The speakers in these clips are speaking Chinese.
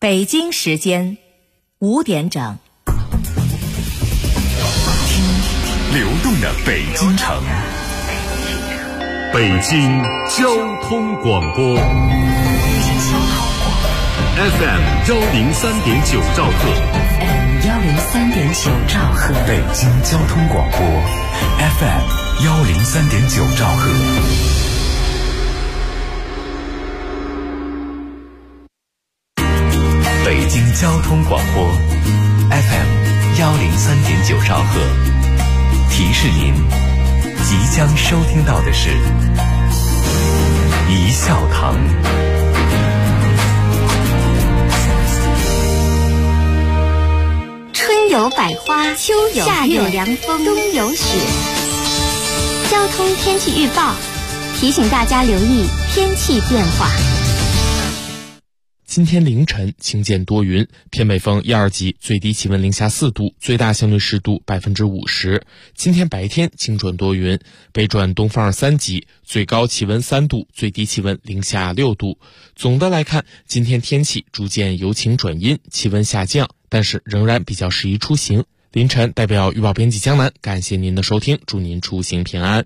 北京时间5点整。 流动的北京城，北京交通广播 FM 103.9兆赫 103.9兆赫， 北京交通广播 FM 103.9兆赫。北京交通广播 FM 103.9兆赫，提示您即将收听到的是一笑堂。 春有百花，秋有月，夏有凉风，冬有雪。交通天气预报提醒大家留意天气变化。 今天凌晨晴间多云，偏北风1、2级，最低气温零下4度，最大相对湿度50%。今天白天晴转多云，北转东风2、3级，最高气温3度，最低气温零下6度。总的来看，今天天气逐渐由晴转阴，气温下降，但是仍然比较适宜出行。凌晨代表预报编辑江南，感谢您的收听，祝您出行平安。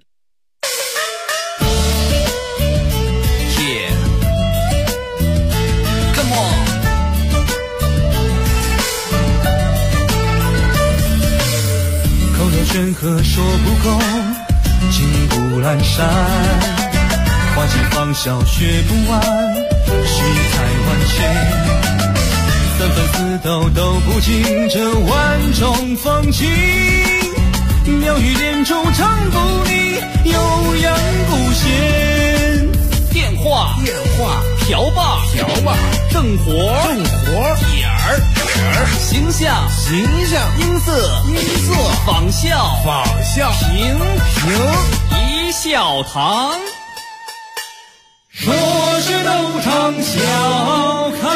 山河说不够，金不阑珊，花季芳笑学不完，世态万千，三分四斗都不尽这万种风情，妙语连珠唱不腻，悠扬不闲。电话瓢把正活点儿形象音色仿效平一笑堂，说是斗场笑开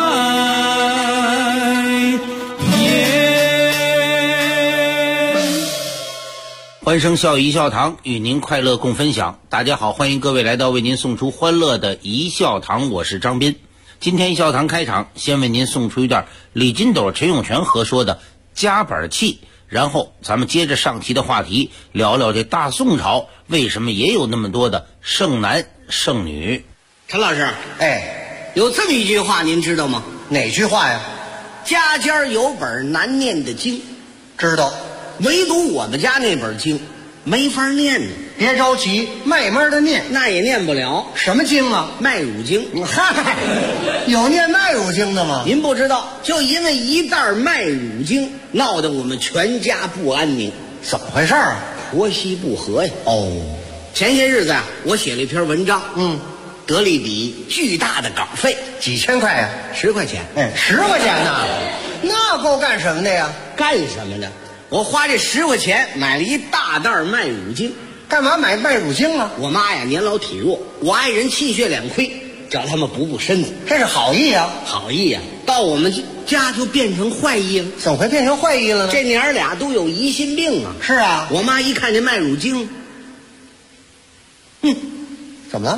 颜。 欢声笑语一笑堂，与您快乐共分享。大家好，欢迎各位来到为您送出欢乐的一笑堂，我是张斌。今天一笑堂开场，先为您送出一段李金斗、陈永泉合说的夹板气，然后咱们接着上期的话题，聊聊这大宋朝为什么也有那么多的剩男剩女。 陈老师，有这么一句话您知道吗？ 哪句话呀？ 家家有本难念的经。 知道， 唯独我们家那本经没法念呢。 别着急，慢慢的念。 那也念不了。 什么经啊？ 麦乳经。 嗨，有念麦乳经的吗？ 您不知道，就因为一袋麦乳经，闹得我们全家不安宁。 怎么回事啊？ 婆媳不和呀。前些日子啊，我写了一篇文章，得了一笔巨大的稿费， 几千块呀 ？10块钱。 10块钱呢？那够干什么的呀？ 干什么的？我花这10块钱买了一大袋麦乳精。 干嘛买麦乳精啊？ 我妈呀年老体弱，我爱人气血两亏，叫他们补身子。 这是好意啊！ 好意啊！到我们家就变成坏意了。 怎么会变成坏意了呢？ 这娘俩都有疑心病啊！ 是啊， 我妈一看这麦乳精， 怎么了？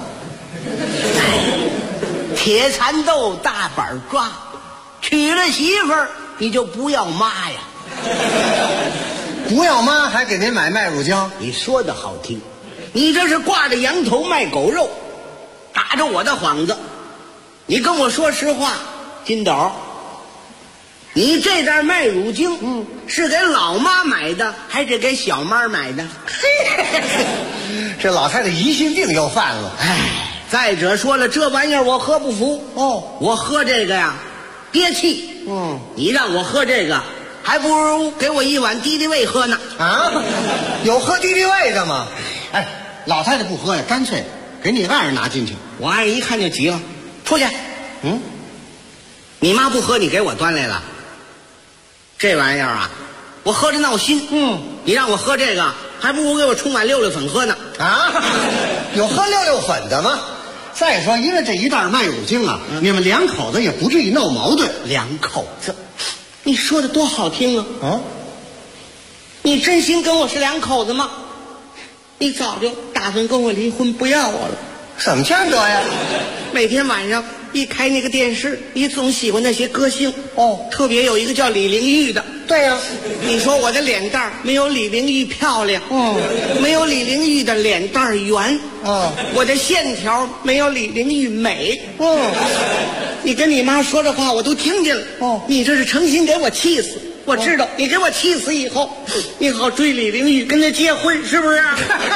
铁蚕豆大板抓，娶了媳妇儿你就不要妈呀！ 不要妈还给您买麦乳精？ 你说的好听，你这是挂着羊头卖狗肉，打着我的幌子。你跟我说实话，金斗，你这袋麦乳精，是给老妈买的还是给小妈买的？ 这老太太疑心病又犯了。 再者说了，这玩意儿我喝不服。我喝这个呀，憋气。你让我喝这个，还不如给我一碗敌敌畏喝呢。 有喝敌敌畏的吗？老太太不喝呀，干脆给你爱人拿进去。 我爱人一看就急了，出去。你妈不喝，你给我端来了。这玩意儿啊，我喝着闹心。你让我喝这个，还不如给我冲碗溜溜粉喝呢。 有喝溜溜粉的吗？再说，因为这一袋麦乳精啊，你们两口子也不至于闹矛盾。 两口子，你说的多好听啊！你真心跟我是两口子吗？你早就打算跟我离婚，不要我了。 怎么见得呀？ 每天晚上一开那个电视，你总喜欢那些歌星哦， 特别有一个叫李玲玉的。 对呀、 你说我的脸蛋儿没有李玲玉漂亮，没有李玲玉的脸蛋儿圆，我的线条没有李玲玉美，你跟你妈说的话我都听见了，你这是诚心给我气死。我知道你给我气死以后，你好追李玲玉，跟她结婚，是不是？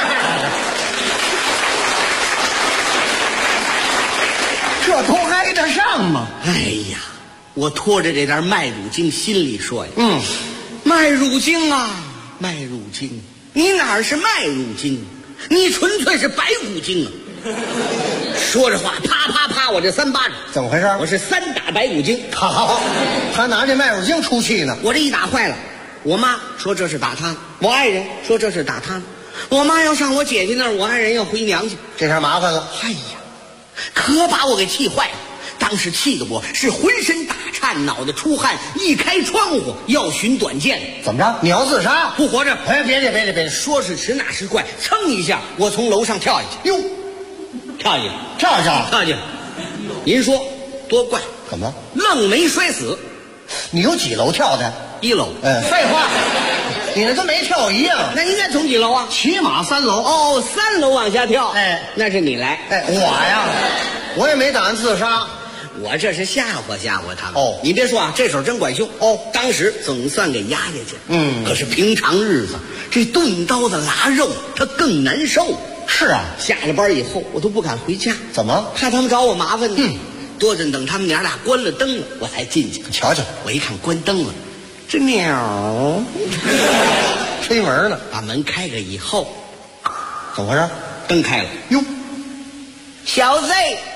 这都挨得上吗？ 哎呀，我拖着这点麦乳精，心里说呀，麦乳精啊，麦乳精，你哪儿是麦乳精，你纯粹是白骨精啊！说着话，啪啪啪，我这3巴掌， 怎么回事？ 我是3打白骨精。 好，他拿这麦乳精出气呢。 我这一打坏了，我妈说这是打他，我爱人说这是打他，我妈要上我姐姐那儿，我爱人要回娘家， 这下麻烦了。 哎呀，可把我给气坏了。当时气得我是浑身打颤，脑袋出汗，一开窗户要寻短见。 怎么着？你要自杀？ 不活着？ 哎，别！ 说是迟，那是快，噌一下，我从楼上跳下去。哟，跳下去。您说多怪？ 怎么？ 愣没摔死。 你有几楼跳的 ？1楼。 废话，你那跟没跳一样。 那应该从几楼啊？ 起码3楼。 哦，3楼往下跳。 哎， 那是你来。 哎，我呀，我也没打算自杀。 我这是吓唬他们。 哦， 你别说啊，这手真管用。当时总算给压下去。可是平常日子这钝刀子剌肉，它更难受。 是啊， 下了班以后我都不敢回家。 怎么？ 怕他们找我麻烦呢。多着等他们娘俩关了灯了，我才进去。 瞧瞧， 我一看关灯了，这鸟推门呢， 把门开开以后， 怎么回事？ 灯开了。哟，小子，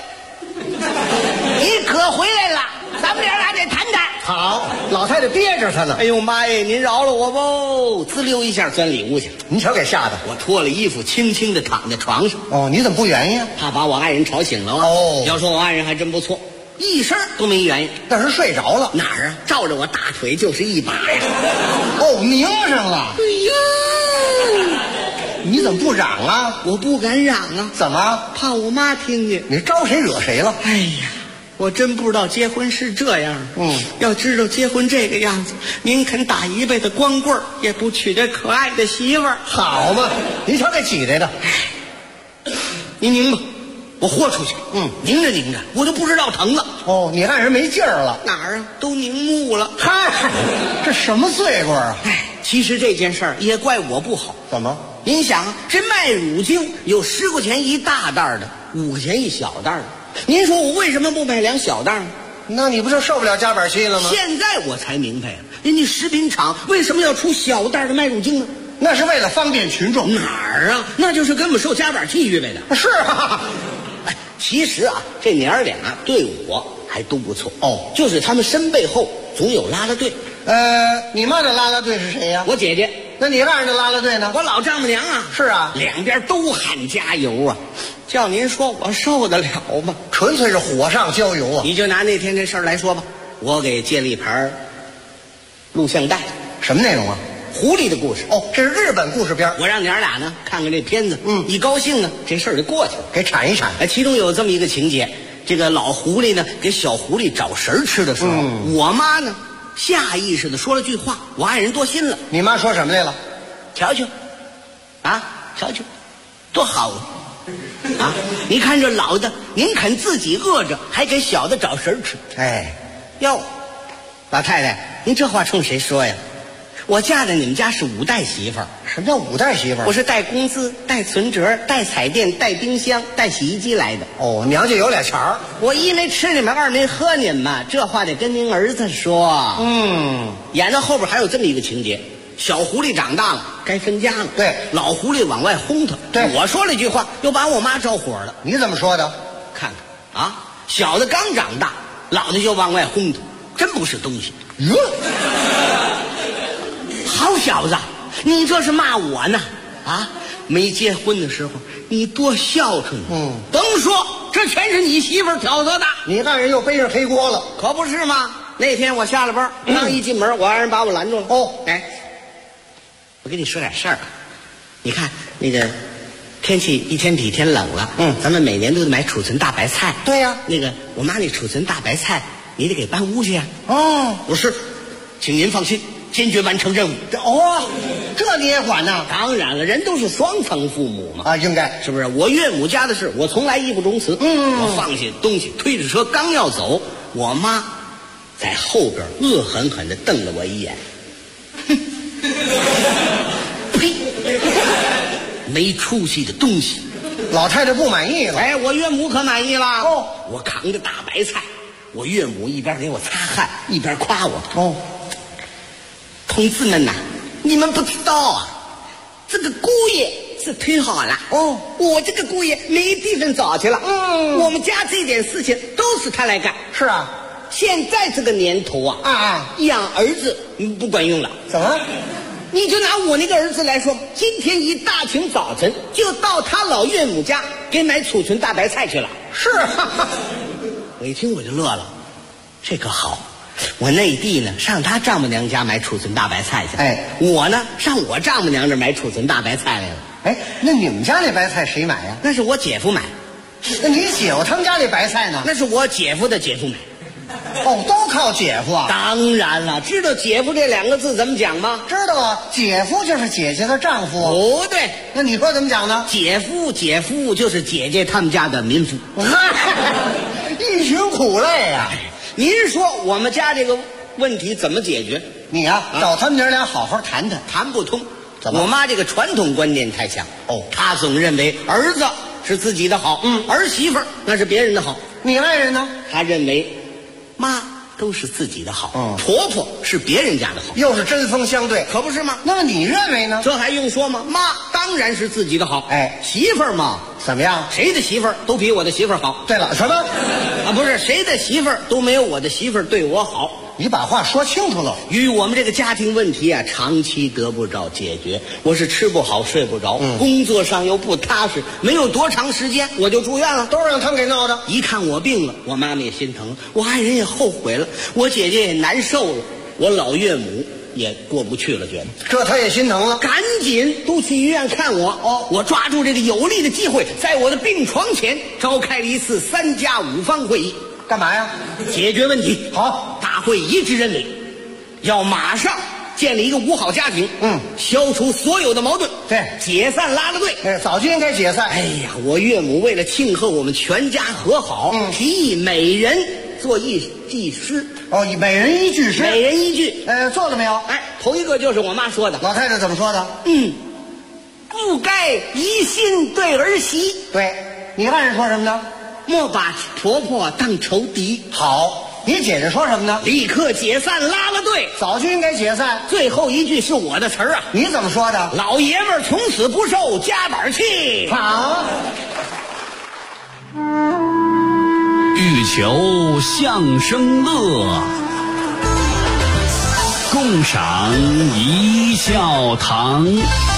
你可回来了，咱们娘俩得谈谈。 好，老太太憋着他呢。 哎呦妈呀，您饶了我吧！滋溜一下钻里屋去， 您瞧给吓的。 我脱了衣服，轻轻地躺在床上。 你怎么不原因啊？ 怕把我爱人吵醒了啊。要说我爱人还真不错，一声都没原因。 那是睡着了。 哪儿啊？照着我大腿就是一把呀。 拧上了。 哎呀， 你怎么不嚷啊？ 我不敢嚷啊。 怎么？ 怕我妈听见。 你招谁惹谁了？ 哎呀，我真不知道结婚是这样。要知道结婚这个样子，您肯打一辈子光棍也不娶这可爱的媳妇儿。 好嘛，您瞧这挤来的。 您拧吧，我豁出去。拧着拧着，我都不知道疼了。 你爱人没劲儿了。 哪儿啊？都拧木了。 嗨，这什么罪过啊？ 其实这件事儿也怪我不好。 怎么？ 您想啊，这卖乳精有10块钱一大袋的，5块钱一小袋的。您说我为什么不买2小袋呢？ 那你不就受不了夹板气了吗？ 现在我才明白了，人家食品厂为什么要出小袋的卖乳精呢？ 那是为了方便群众。 哪儿啊？那就是跟我们受夹板气预备的。 是啊。 其实啊，这娘俩对我还都不错。就是他们身背后总有拉拉队。 你妈的拉拉队是谁呀？ 我姐姐。 那你爱人的拉拉队呢？ 我老丈母娘啊。 是啊， 两边都喊加油啊！叫您说我受得了吗？ 纯粹是火上浇油啊！ 你就拿那天这事儿来说吧，我给借了一盘录像带。 什么内容啊？ 狐狸的故事。 这是日本故事片。 我让娘俩呢看看这片子，一高兴呢，这事儿就过去了， 给铲一铲。 其中有这么一个情节，这个老狐狸呢给小狐狸找食儿吃的时候，我妈呢下意识的说了句话，我爱人多心了。 你妈说什么来了？ 瞧瞧，瞧瞧，多好啊！你看这老的，您肯自己饿着，还给小的找食儿吃。哟，老太太，您这话冲谁说呀？我嫁在你们家是5代媳妇儿。 什么叫5代媳妇儿？ 我是带工资、带存折、带彩电、带冰箱、带洗衣机来的。 娘家有俩钱儿。 我一没吃你们，二没喝你们嘛，这话得跟您儿子说。演到后边还有这么一个情节，小狐狸长大了，该分家了。 对， 老狐狸往外轰他。 对， 我说了一句话，又把我妈招火了。 你怎么说的？ 看看啊，小的刚长大，老的就往外轰他，真不是东西。好小子，你这是骂我呢？没结婚的时候你多孝顺。甭说，这全是你媳妇儿挑唆的。 你爱人又背上黑锅了， 可不是吗？那天我下了班，刚一进门，我爱人把我拦住了。我跟你说点事儿。你看那个天气一天比一天冷了，咱们每年都得买储存大白菜。 对呀， 那个我妈那储存大白菜，你得给搬屋去呀。 哦， 不是，请您放心，坚决完成任务。 这你也管呢？ 当然了，人都是双层父母嘛。 啊，应该是不是？我岳母家的事，我从来义不容辞。我放下东西，推着车刚要走，我妈在后边恶狠狠地瞪了我一眼。哼，呸！没出息的东西。 老太太不满意了。 哎，我岳母可满意了。我扛着大白菜，我岳母一边给我擦汗，一边夸我。同志们呐，你们不知道啊，这个姑爷是忒好了。我这个姑爷没地方找去了。我们家这点事情都是他来干。 是啊， 现在这个年头啊，养儿子不管用了。 怎么？ 你就拿我那个儿子来说，今天一大清早晨就到他老岳母家给买储存大白菜去了。 是啊， 我一听我就乐了，这个好。我内地呢上他丈母娘家买储存大白菜去，我呢上我丈母娘这买储存大白菜来了。 那你们家那白菜谁买呀？ 那是我姐夫买。 那你姐夫他们家那白菜呢？ 那是我姐夫的姐夫买。 都靠姐夫啊？ 当然了，知道姐夫这2个字怎么讲吗？ 知道啊，姐夫就是姐姐的丈夫。 不对， 那你说怎么讲呢？ 姐夫就是姐姐他们家的民夫。 一群苦累啊！ 您说我们家这个问题怎么解决？ 你呀，找他们娘俩好好谈谈。 谈不通。 怎么？ 我妈这个传统观念太强。她总认为儿子是自己的好，儿媳妇那是别人的好。 你爱人呢？ 她认为妈都是自己的好，婆婆是别人家的好， 又是针锋相对， 可不是吗？ 那么你认为呢？ 这还用说吗？妈当然是自己的好。媳妇儿嘛， 怎么样？ 谁的媳妇儿都比我的媳妇儿好。 对了，什么？ 不是，谁的媳妇儿都没有我的媳妇儿对我好。 你把话说清楚了。 与我们这个家庭问题啊，长期得不着解决，我是吃不好睡不着，工作上又不踏实，没有多长时间我就住院了， 都是让他们给闹的。 一看我病了，我妈妈也心疼，我爱人也后悔了，我姐姐也难受了，我老岳母也过不去了，觉得这他也心疼了， 赶紧都去医院看我。我抓住这个有利的机会，在我的病床前召开了一次3+5方会议。 干嘛呀？ 解决问题。 好， 大会一致认为，要马上建立一个5好家庭，消除所有的矛盾， 对， 解散拉拉队， 早就应该解散。 哎呀，我岳母为了庆贺我们全家和好，提议每人做一句诗。 每人一句诗， 每人一句。 做了没有？ 头一个就是我妈说的。 老太太怎么说的？ 不该疑心对儿媳。 对，你爱人说什么呢？ 莫把婆婆当仇敌。 好，你姐姐说什么呢？ 立刻解散拉拉队， 早就应该解散。 最后一句是我的词儿啊， 你怎么说的？ 老爷们儿从此不受夹板气。 好， 欲求相声乐，共赏一笑堂。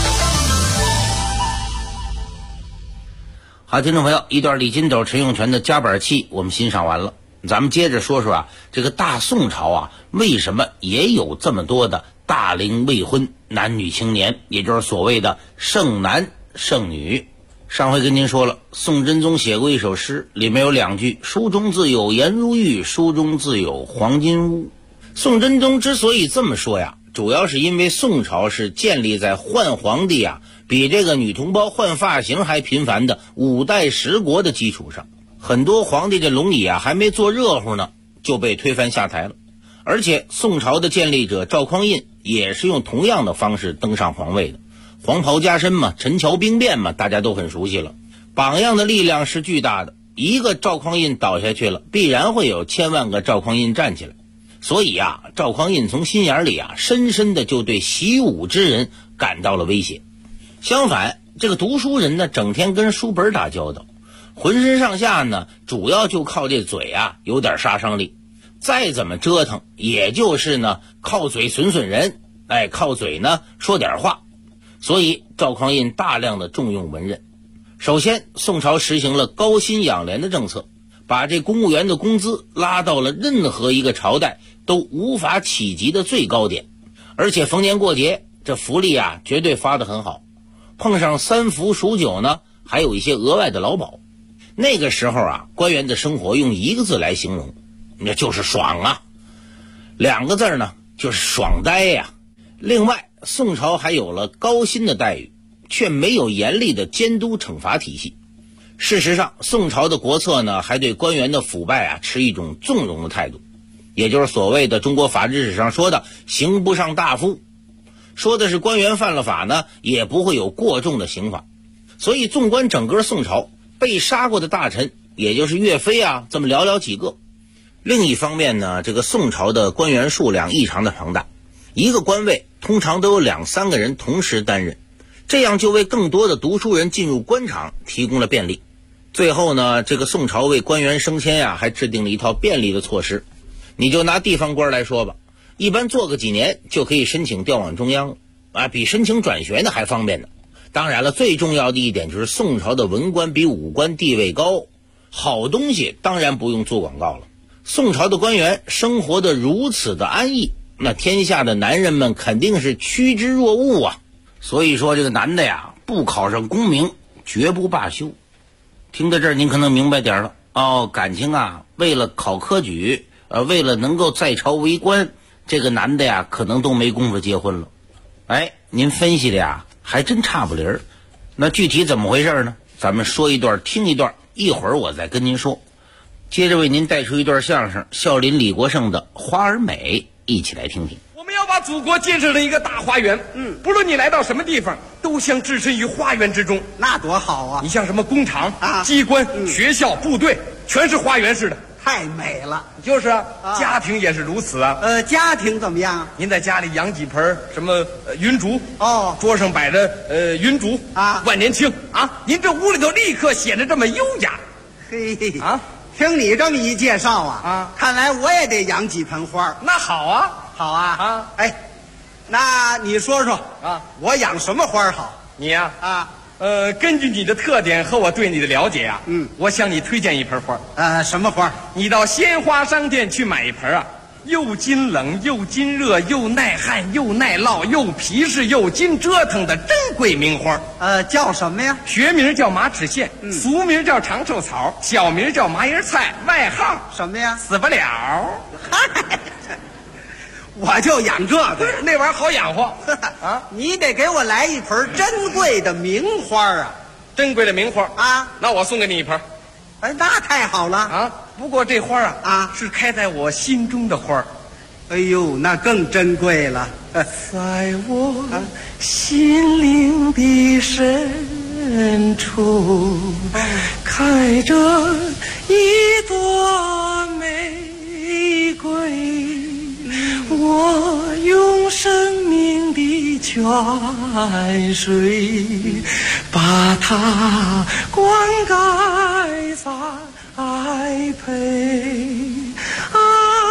好，听众朋友，一段李金斗、陈永泉的夹板气我们欣赏完了，咱们接着说说这个大宋朝为什么也有这么多的大龄未婚男女青年，也就是所谓的剩男剩女。上回跟您说了，宋真宗写过一首诗，里面有2句：书中自有颜如玉，书中自有黄金屋。宋真宗之所以这么说主要是因为宋朝是建立在换皇帝比这个女同胞换发型还频繁的5代10国的基础上，很多皇帝这龙椅还没坐热乎呢就被推翻下台了。而且宋朝的建立者赵匡胤也是用同样的方式登上皇位的，黄袍加身嘛，陈桥兵变嘛，大家都很熟悉了。榜样的力量是巨大的，一个赵匡胤倒下去了，必然会有千万个赵匡胤站起来。所以赵匡胤从心眼里深深的就对习武之人感到了威胁。相反，这个读书人呢，整天跟书本打交道，浑身上下呢主要就靠这嘴有点杀伤力，再怎么折腾也就是呢靠嘴损人，靠嘴呢说点话。所以赵匡胤大量的重用文人。首先，宋朝实行了高薪养廉的政策，把这公务员的工资拉到了任何一个朝代都无法企及的最高点，而且逢年过节这福利绝对发得很好。碰上3伏数9呢， 还有一些额外的劳保。那个时候啊，官员的生活用一个字来形容，那就是爽啊。2个字呢，就是爽呆呀。另外，宋朝还有了高薪的待遇，却没有严厉的监督惩罚体系。事实上，宋朝的国策呢，还对官员的腐败啊持一种纵容的态度，也就是所谓的中国法制史上说的刑不上大夫，说的是官员犯了法呢，也不会有过重的刑罚。所以纵观整个宋朝，被杀过的大臣也就是岳飞啊这么寥寥几个。另一方面呢，这个宋朝的官员数量异常的庞大，一个官位通常都有2-3个人同时担任，这样就为更多的读书人进入官场提供了便利。最后呢，这个宋朝为官员升迁还制定了一套便利的措施。你就拿地方官来说吧，一般做个几年就可以申请调往中央啊，比申请转学呢还方便呢。当然了，最重要的一点就是宋朝的文官比武官地位高，好东西当然不用做广告了。宋朝的官员生活的如此的安逸，那天下的男人们肯定是趋之若鹜啊。所以说这个男的呀，不考上功名绝不罢休。听到这儿您可能明白点了哦，感情啊，为了考科举，为了能够在朝为官，这个男的呀可能都没工夫结婚了。哎，您分析的呀还真差不离儿。那具体怎么回事呢？咱们说一段听一段，一会儿我再跟您说。接着为您带出一段相声，孝林李国盛的《花儿美》，一起来听听。 我们要把祖国建设成一个大花园，不论你来到什么地方，都想置身于花园之中， 那多好啊！ 你像什么工厂啊、机关、学校、部队，全是花园式的， 太美了。 就是啊，家庭也是如此啊。 家庭怎么样？ 您在家里养几盆什么云竹哦， 桌上摆着云竹啊， 万年青啊，您这屋里头立刻显得这么优雅。 嘿啊，听你这么一介绍啊，看来我也得养几盆花。 那好啊， 好啊啊！哎，那你说说啊，我养什么花好？ 你呀根据你的特点和我对你的了解啊，我向你推荐一盆花。 什么花？ 你到鲜花商店去买一盆啊，又经冷又经热又耐旱又耐涝又皮实又经折腾的珍贵名花。 叫什么呀？ 学名叫马齿苋，俗名叫长寿草，小名叫麻叶菜，外号什么呀？ 死不了。 嗨，我就养这个， 那玩意儿好养活啊！你得给我来一盆珍贵的名花啊！ 珍贵的名花啊！ 那我送给你一盆。 哎，那太好了啊！不过这花是开在我心中的花。 哎呦，那更珍贵了。 在我心灵的深处，开着一朵玫瑰。我用生命的泉水把它灌溉栽培啊，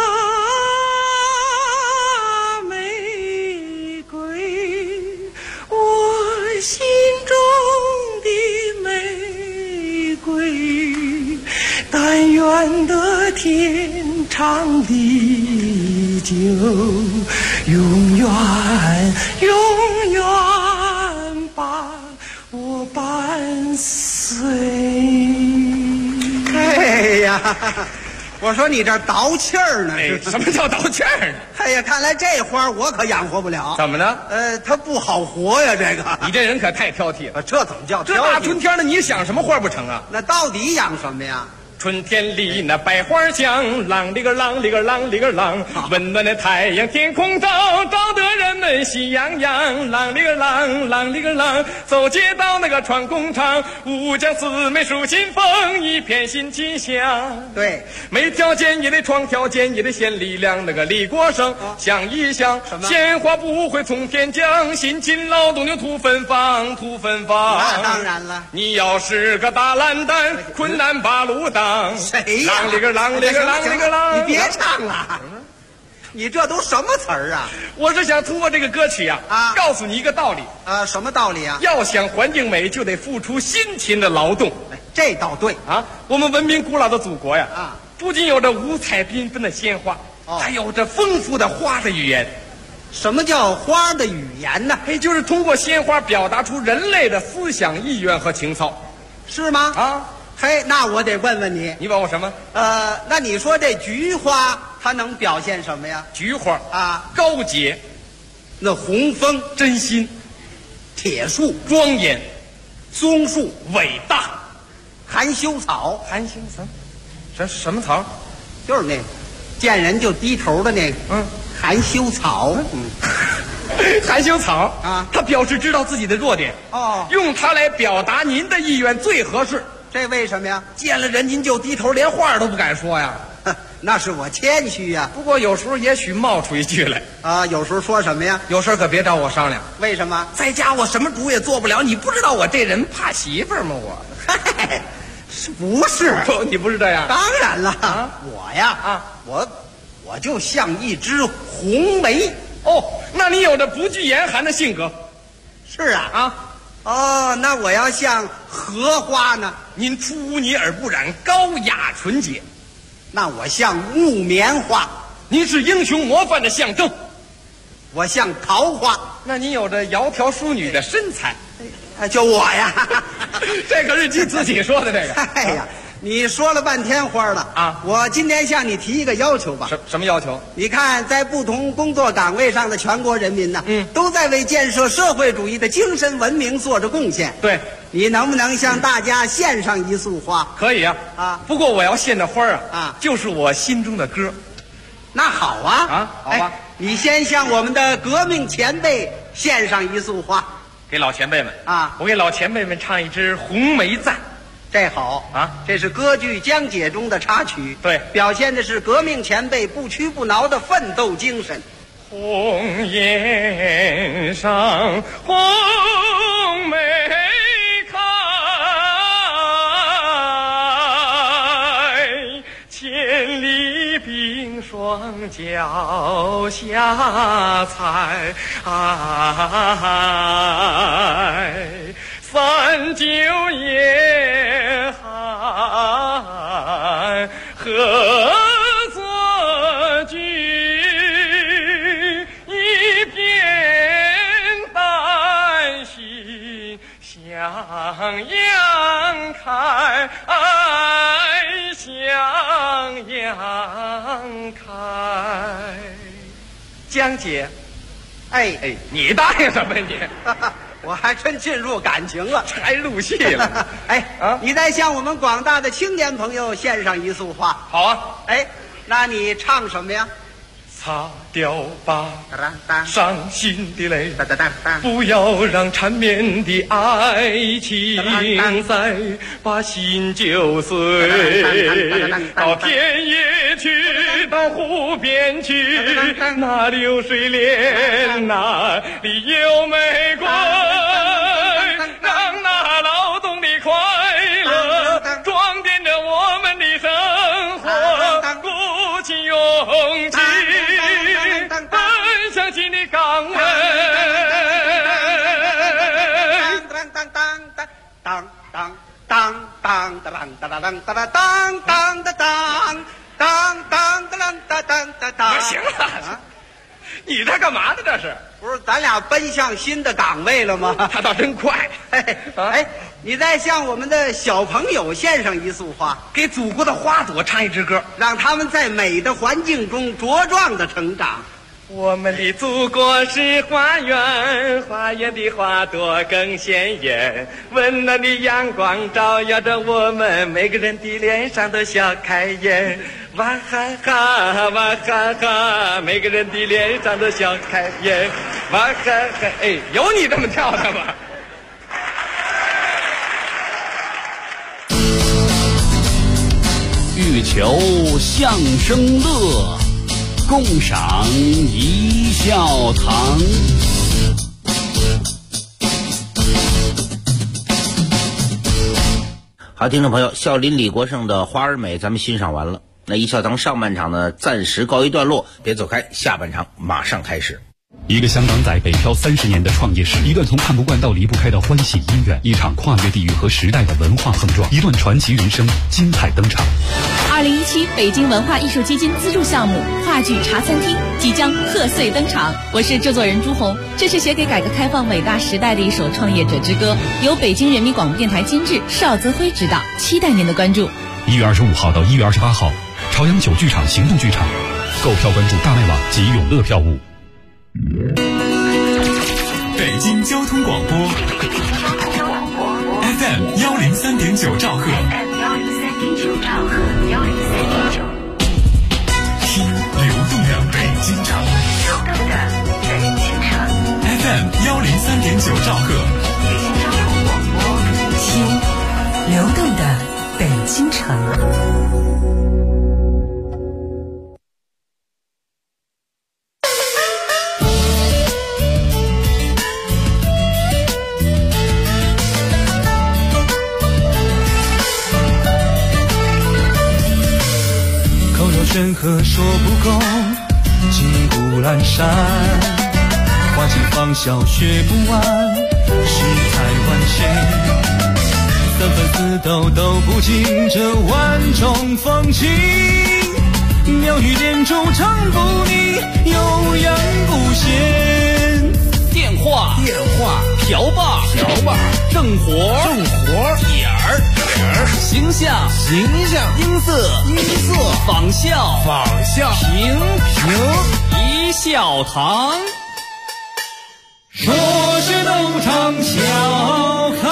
玫瑰，我心中的玫瑰，但愿的天长地久，永远把我伴随。 哎呀，我说你这倒气儿呢？ 什么叫倒气儿呢？ 哎呀，看来这花我可养活不了。 怎么呢？ 它不好活呀，这个。 你这人可太挑剔了。 这怎么叫挑剔？ 这大春天的，你想什么花不成啊？ 那到底养什么呀？ 春天里那百花香，啷里个啷里个啷里个啷，温暖的太阳天空照，照得人们喜洋洋。啷里个啷啷里个啷，走街道那个闯工厂，五江四美树新风，一片新气象。 对， 每条街也得创条街，也得显力量。那个李国盛想一想，鲜花不会从天降，辛勤劳动就土芬芳，土芬芳。 那当然了， 你要是个大懒蛋，困难把路挡。 谁呀？ 啷里个啷里个啷里个啷， 你别唱了，你这都什么词儿啊？ 我是想通过这个歌曲告诉你一个道理。 什么道理啊？ 要想环境美，就得付出辛勤的劳动。 这倒对啊！我们文明古老的祖国呀，不仅有着五彩缤纷的鲜花，还有着丰富的花的语言。 什么叫花的语言呢？ 就是通过鲜花表达出人类的思想意愿和情操。 是吗？ 啊， 嘿，那我得问问你， 你问我什么？ 那你说这菊花它能表现什么呀？ 菊花啊， 高洁， 那红枫、 真心， 铁树、 庄严， 松树、 伟大， 含羞草， 含羞草，什么草？ 就是那个见人就低头的那个，含羞草， 含羞草啊， 它表示知道自己的弱点哦， 用它来表达您的意愿最合适。 这为什么呀？ 见了人您就低头，连话都不敢说呀。 那是我谦虚呀。 不过有时候也许冒出一句来啊，有时候说什么呀？ 有事可别找我商量。 为什么？ 在家我什么主也做不了，你不知道我这人怕媳妇儿吗？我， 是不是？ 你不是这样？ 当然了，我呀我就像一只红梅。 哦，那你有着不惧严寒的性格。 是啊。哦，那我要像荷花呢？ 您出污泥而不染，高雅纯洁。 那我像木棉花。 您是英雄模范的象征。 我像桃花。 那您有着窈窕淑女的身材。 就我呀。 这可是你自己说的这个。 哎呀，你说了半天花了啊！ 我今天向你提一个要求吧。 什么要求？ 你看，在不同工作岗位上的全国人民呢，都在为建设社会主义的精神文明做着贡献。 对， 你能不能向大家献上一束花？ 可以啊。 啊， 不过我要献的花啊， 就是我心中的歌。 那好啊， 好吧。 你先向我们的革命前辈献上一束花。 给老前辈们啊， 我给老前辈们唱一支《红梅赞》。 这好啊， 这是歌剧《江姐》中的插曲， 对， 表现的是革命前辈不屈不挠的奋斗精神。 红颜上红梅开，千里冰霜脚下踩。三九夜寒何作句，一片丹心向阳开，向阳开。江姐， 哎， 你答应什么呀你？ 我还真进入感情了， 还入戏了。 你再向我们广大的青年朋友献上一束花。 好啊。 那你唱什么呀？ 擦掉吧伤心的泪，不要让缠绵的爱情再把心揪碎。到田野去，到湖边去，那流水连，那里有玫瑰，让那劳动的快乐装点着我们的生活，鼓起勇气奔向新的岗位。行了，你这干嘛呢？这是不是咱俩奔向新的岗位了吗？ 他倒真快。 你再向我们的小朋友献上一束花， 给祖国的花朵唱一支歌， 让他们在美的环境中茁壮的成长。 我们的祖国是花园，花园的花朵更鲜艳，温暖的阳光照耀着我们每个人的脸上都笑开颜。哇哈哈，哇哈哈，每个人的脸上都笑开颜。哇哈哈，有你这么跳的吗？ 欲求相声乐，共赏一笑堂。 好，听众朋友，孝林李国盛的《花儿美》咱们欣赏完了。那一笑堂上半场呢，暂时告一段落，别走开，下半场马上开始。 一个香港仔北漂30年的创业史，一段从看不惯到离不开的欢喜姻缘，一场跨越地域和时代的文化碰撞，一段传奇人生精彩登场。 2017北京文化艺术基金资助项目话剧茶餐厅即将贺岁登场。我是制作人朱红，这是写给改革开放伟大时代的一首创业者之歌，由北京人民广播电台监制，邵泽辉执导，期待您的关注。 1月25号到1月28号，朝阳9剧场行动剧场，购票关注大麦网及永乐票务。 北京交通广播 FM 103.9兆赫，听流动的北京城，FM 103.9兆赫， 听流动的北京城。 山河说不够，金谷阑珊，花季芳笑学不完，世态万千，三分四斗都不尽这万种风情，妙语连珠唱不腻，悠扬不闲。 电话瓢把正活点儿形象音色仿效评一笑堂， 说是东厂笑开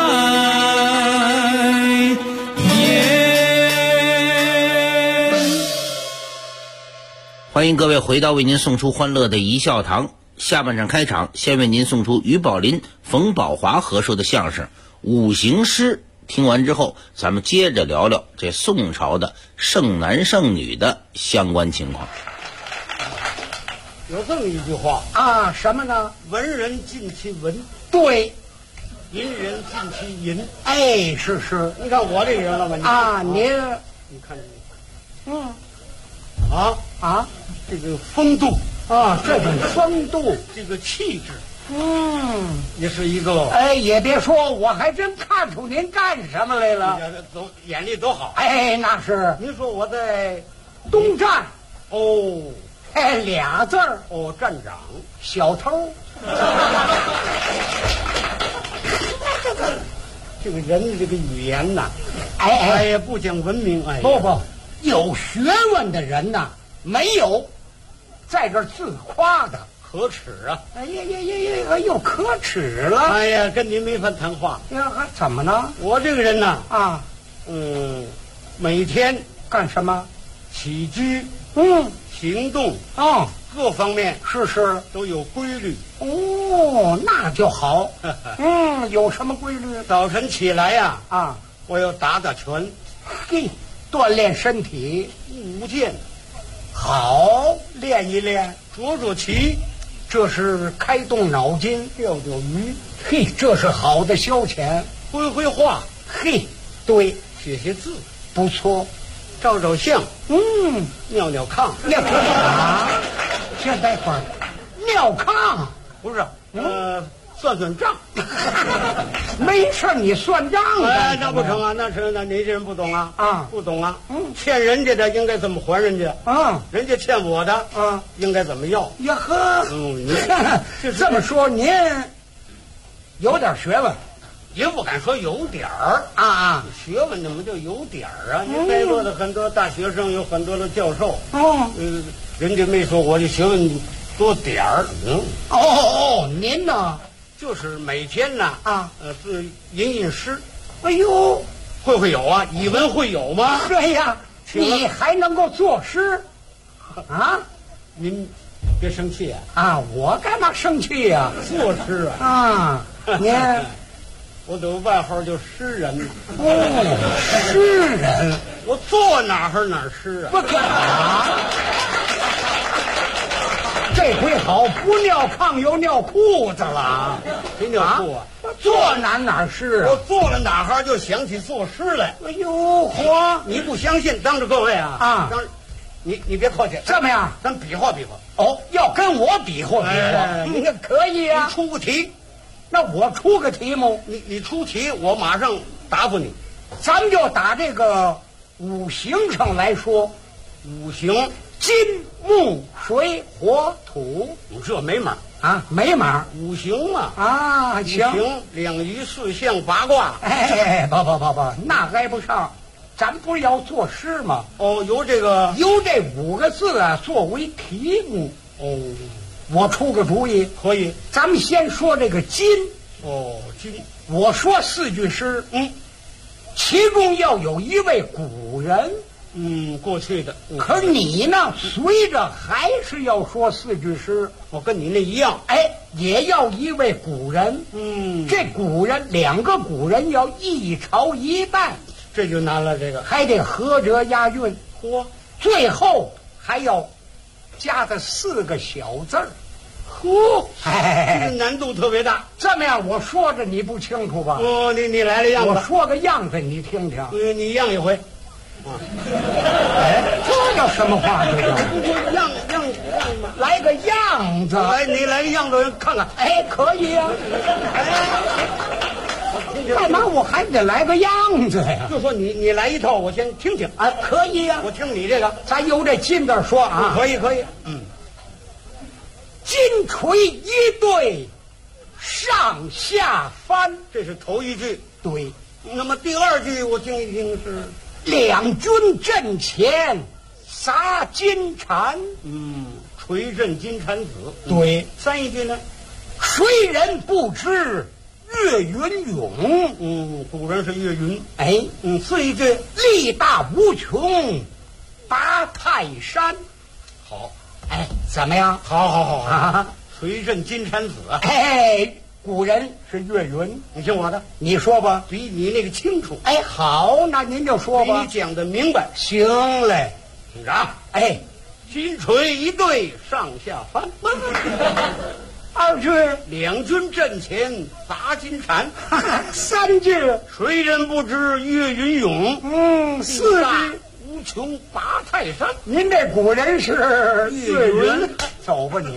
颜。 欢迎各位回到为您送出欢乐的一笑堂。下半场开场，先为您送出于宝林、冯宝华合说的相声《五行诗》。听完之后，咱们接着聊聊这宋朝的剩男剩女的相关情况。 有这么一句话啊，什么呢？ 文人尽其文， 对， 淫人尽其淫。 哎，是。 你看我这人了吧？ 啊， 你看这个，这个风度啊，这种风度， 这个气质， 也是一个。哎，也别说，我还真看出您干什么来了。 都眼力都好。 哎，那是。 您说我在东站， 哎 ，2字儿， 站长， 小偷。 这个人的这个语言呐， 哎呀，不讲文明， 不，有学问的人呐，没有在这儿自夸的。 可耻啊！ 哎呀，又可耻了！ 哎呀，跟您没法谈话。 呀，怎么呢？ 我这个人呐，每天干什么？ 起居，行动，各方面是都有规律。 那就好。有什么规律？ 早晨起来呀，我要打拳， 锻炼身体， 舞剑， 好，练一练， 捉棋。 这是开动脑筋， 钓鱼， 这是好的消遣。 绘画， 对， 写字， 不错。 照相，尿炕， 先待会儿，尿炕不是，算账。 没事，你算账的， 那不成啊，那你这人不懂啊，不懂啊，欠人家的应该怎么还人家人家欠我的应该怎么要呀呵，这么说您有点学问， 也不敢说有点儿学问怎么就有点儿啊？您在座的很多大学生，有很多的教授，人家没说我这学问多点儿， 您呢？ 就是每天呢自吟诗。 哎呦， 会有啊？以文会友吗？ 对呀，你还能够作诗您别生气我干嘛生气呀？ 作诗您我有外号叫诗人。 诗人， 我坐哪儿诗啊？ 不可能。这回好，不尿炕又尿裤子了。 谁尿裤啊？ 坐哪诗啊？ 我坐了哪儿就想起作诗来。 哎呦，嚯！ 你不相信，当着各位当你别客气， 这么样， 咱比划比划。 哦，要跟我比划比划，那可以啊。 你出个题， 那我出个题目， 你出题，我马上答复你。 咱们就打这个五行上来说， 五行金木水火土， 这没码啊，没码。 五行嘛啊，行， 五行两仪四象八卦。 哎，不，那挨不上。咱不是要作诗吗？ 哦，由这 5个字啊作为题目。 哦， 我出个主意， 可以。 咱们先说这个金。 哦，金。 我说4句诗，其中要有一位古人， 过去的。 可你呢，随着还是要说4句诗。 我跟你那一样， 也要一位古人。这古人2个古人要一朝一代。 这就难了，这个还得合辙押韵，最后还要加的4个小字儿， 这个难度特别大。 这么样，我说着你不清楚吧？ 哦，你来了样子， 我说个样子，你听听。 你样一回。 这叫什么话？这叫样嘛，来个样子。 你来个样子看看。 可以呀。干嘛我还得来个样子呀？ 就说你来一套，我先听听。 可以呀。 我听你这个， 咱由这金字说啊。 可以。 金锤一对，上下翻， 这是头一句。 对。 那么第2句我听一听是两军阵前撒金蝉。 锤震金蝉子。 对。 3句呢？ 谁人不知岳云勇？ 古人是岳云。 4句力大无穷拔泰山。 好。 怎么样？ 好啊！锤震金蝉子。 古人是岳云。 你听我的， 你说吧， 比你那个清楚。 好，那您就说吧。 比你讲的明白。 行嘞， 听着啊。金锤一对，上下翻。 2句两军阵前砸金蝉。 3句谁人不知岳云勇。 4句无穷拔泰山。 您这古人是岳云。 走吧你。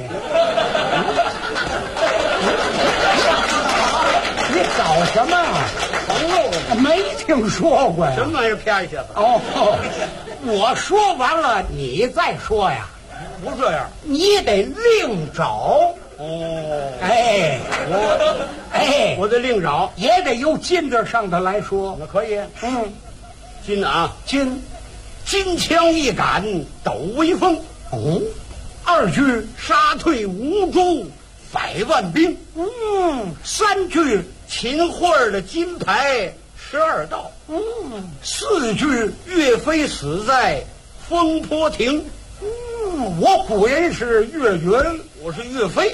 你搞什么？ 黄肉没听说过呀。 什么玩意儿？啪一下子。 我说完了，你再说呀。 不这样， 你得另找。 我得另找， 也得由金字上的来说。 那可以。金啊，金枪一杆抖威风。 2句杀退吴州100万兵。 3句秦桧的金牌12道。 4句岳飞死在风波亭。 我古人是岳云， 我是岳飞。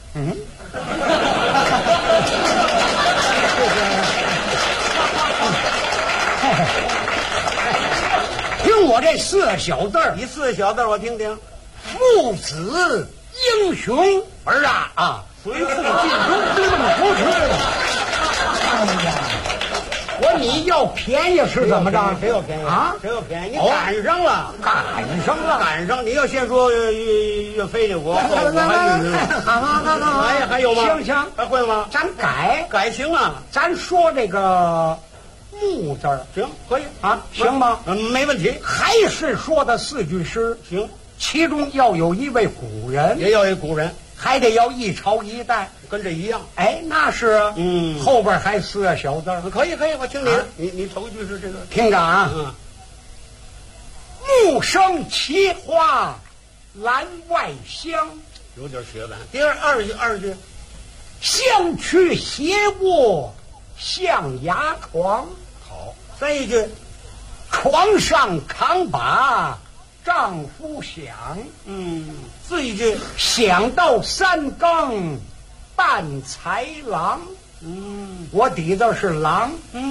听我这4个小字儿， 你4个小字我听听。 父子英雄儿啊， 随父进中，兵不出。 你要便宜是怎么着？ 谁有便宜啊？ 谁有便宜？你赶上了，赶上！你要先说岳飞的，我还有吗？ 行， 还会吗？ 咱改行啊！ 咱说这个木字儿， 行，可以啊，行吗？ 没问题。 还是说的4句诗， 行， 其中要有一位古人， 也要一古人， 还得要一朝一代， 跟这一样。 那是后边还4个小字儿， 可以，我听你的，你头一句是这个， 听着啊，木生奇花栏外香， 有点学问。第二句， 相去斜卧象牙床。 好，3句， 床上扛把丈夫想。 4句， 想到3更伴豺狼。我底子是狼。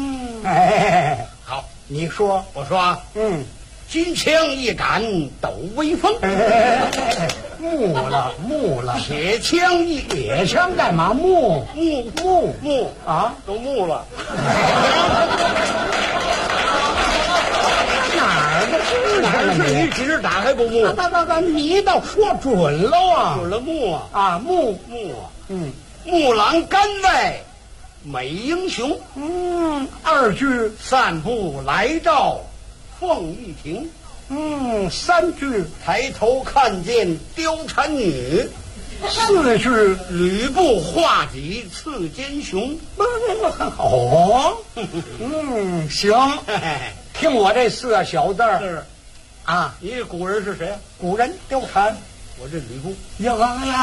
好， 你说， 我说啊，金枪一杆抖威风。 木了， 铁枪干嘛？木啊， 都木了。 哪儿的？ 不是你今儿打还不木？ 你倒说准了啊！ 准了木啊！ 啊，木啊！ 木兰杆外美英雄。二句散步来到凤玉亭。 三句抬头看见貂蝉女。 四句吕布画戟刺奸雄。 哦，行，听我这四个小字儿。 是啊， 你这古人是谁？ 古人貂蝉。 我这吕布。 呀，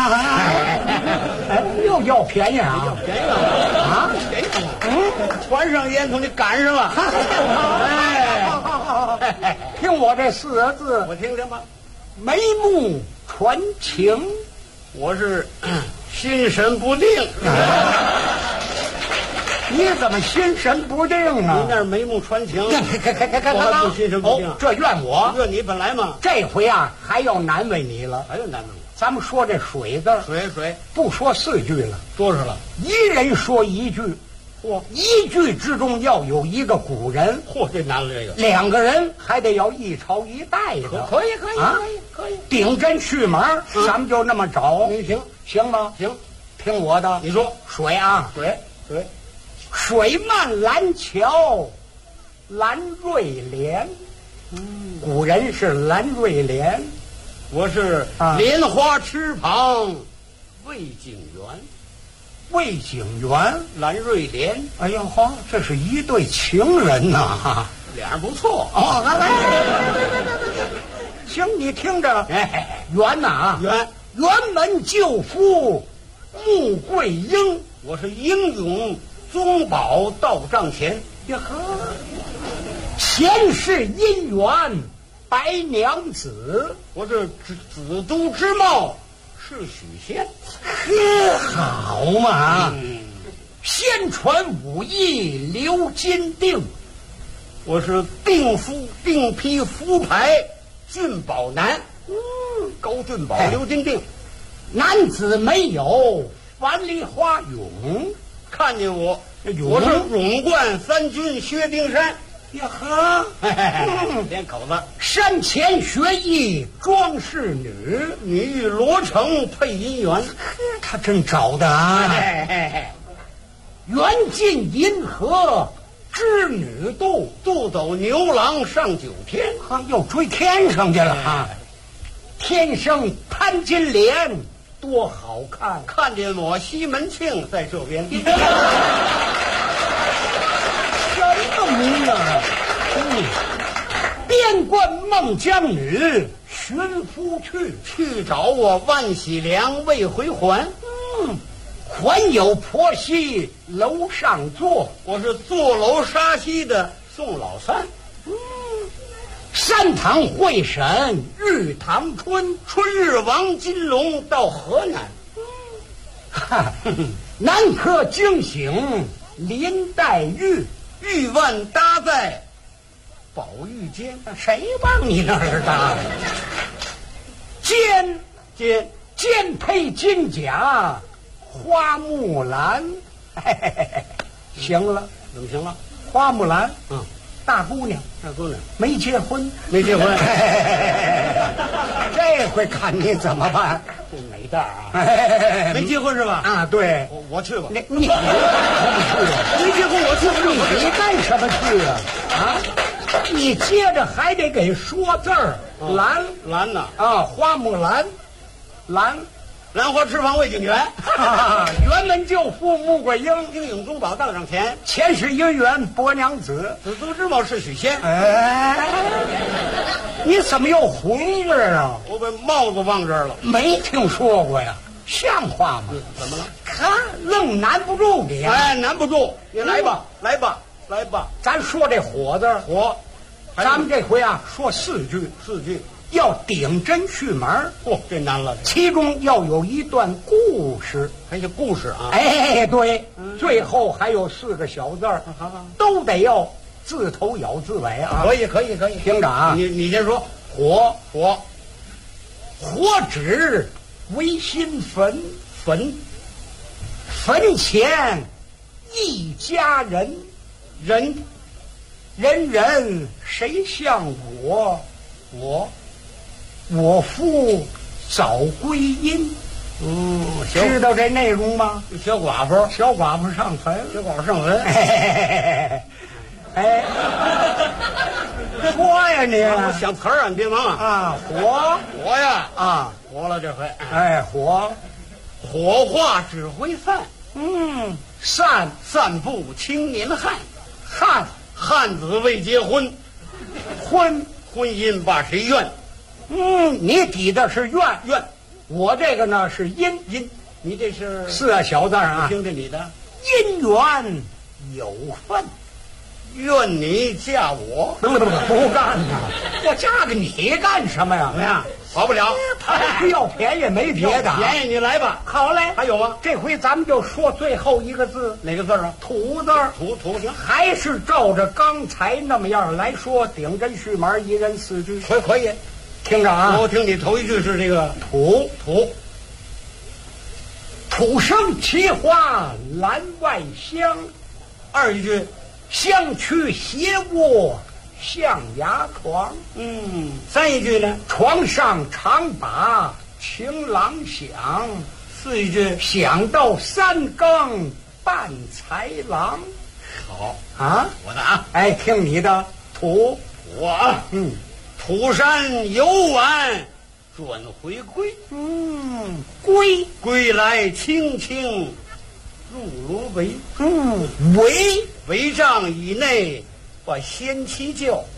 又要便宜啊！ 要便宜啊！便宜！船上烟囱你赶上了。 听我这四个字， 我听听吧。 眉目传情。 我是心神不定。 你怎么心神不定呢？ 你那眉目传情， 我还不心神不定。 这怨我， 怨你本来嘛。 这回啊，还要难为你了。 还有难为你。 咱们说这水字， 水不说四句了， 多少了？ 一人说一句。一句之中要有一个古人。 这难了这个。 两个人还得要一朝一代的。 可以顶针续门，咱们就那么找。行吗？ 行， 听我的。 你说水啊，水漫蓝桥，蓝瑞莲。古人是蓝瑞莲， 我是莲花池旁魏景元。 魏景元， 蓝瑞莲。 哎呀呵，这是一对情人呐， 俩不错哦。行，你听着，元呐，辕门救夫穆桂英。 我是英勇宗保到帐前。 呀呵，前世姻缘白娘子。 我是紫都之貌是许仙。 好嘛！先传武艺刘金定。 我是定批夫牌俊宝男。高俊宝刘金定。 男子没有樊梨花勇。 看见我是勇冠三军薛丁山。 呀呵， 连口子。 山前学艺庄氏女， 你与罗成配姻缘。 他真找的啊！缘尽银河织女渡， 渡走牛郎上九天。 又追天上去了啊！天生潘金莲多好看， 看见我西门庆在这边。 什么名啊？边关孟姜女寻夫去找我万喜良未回还。 还有婆媳楼上坐， 我是坐楼杀西的宋老三。 三堂会审玉堂春， 春日王金龙到河南。 南柯惊醒林黛玉， 玉腕搭在宝玉肩。 谁往你那儿搭？肩配金甲花木兰。行了， 怎么行了？ 花木兰，大姑娘没结婚。这回看你怎么办？ 这美蛋啊！没结婚是吧？ 啊，对， 我去吧。 你干什么去啊？ 没结婚我去不了。 你干什么去啊？啊，你接着还得给说字儿。 兰呐啊，花木兰， 兰花池旁魏景元。 辕门救夫穆桂英， 英勇宗保到帐前。 前世姻缘伯娘子， 紫都之貌是许仙。 你怎么又红这儿啊？ 我把帽子忘这儿了。 没听说过呀，像话吗？ 怎么了？ 看，愣难不住你呀！ 难不住，你来吧。 咱说这火字，咱们这回啊说四句，要顶针续门。 这难了。 其中要有一段故事， 还是故事啊？ 对，最后还有四个小字儿，都得要自头咬自尾啊。 可以。 听着啊， 你先说。 火纸为新坟，坟前一家人，人谁像我？ 我夫早归阴。知道这内容吗？ 小寡妇上坟， 小寡妇上坟。 哎，说呀你， 我想词儿啊，你别忙啊。火呀啊， 火了这回。 哎，火化只会散。散布青年汉。汉子未结婚，婚姻把谁怨？ 你抵的是怨，我这个呢是阴， 你这是 4个小字啊。 听着你的， 姻缘有份， 愿你嫁我。 不干呐！我嫁给你干什么呀？ 怎么样？好不了， 他要便宜没别的， 便宜你来吧。 好嘞， 还有吗？ 这回咱们就说最后一个字， 哪个字啊？ 土字。 土行， 还是照着刚才那么样来说，顶针续门，一人4句， 可以。 听着啊， 我听你头一句是这个土生奇花栏外香， 二一句相去斜卧象牙床。 三一句呢， 床上常把情郎想。 四一句， 想到3更伴才郎。 好啊， 我的啊， 哎，听你的土啊，土山游玩转回归。归来轻轻入芦苇。围帐以内把仙妻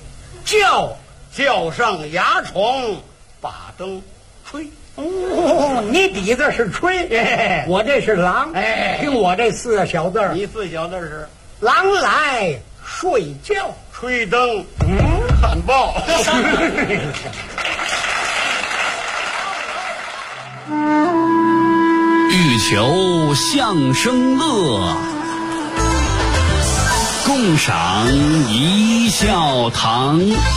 叫上牙床把灯吹。 你底子是吹，我这是狼。听我这4个小字儿， 你4小字是狼来睡觉， 吹灯看报。 欲求相声乐，共赏一笑堂。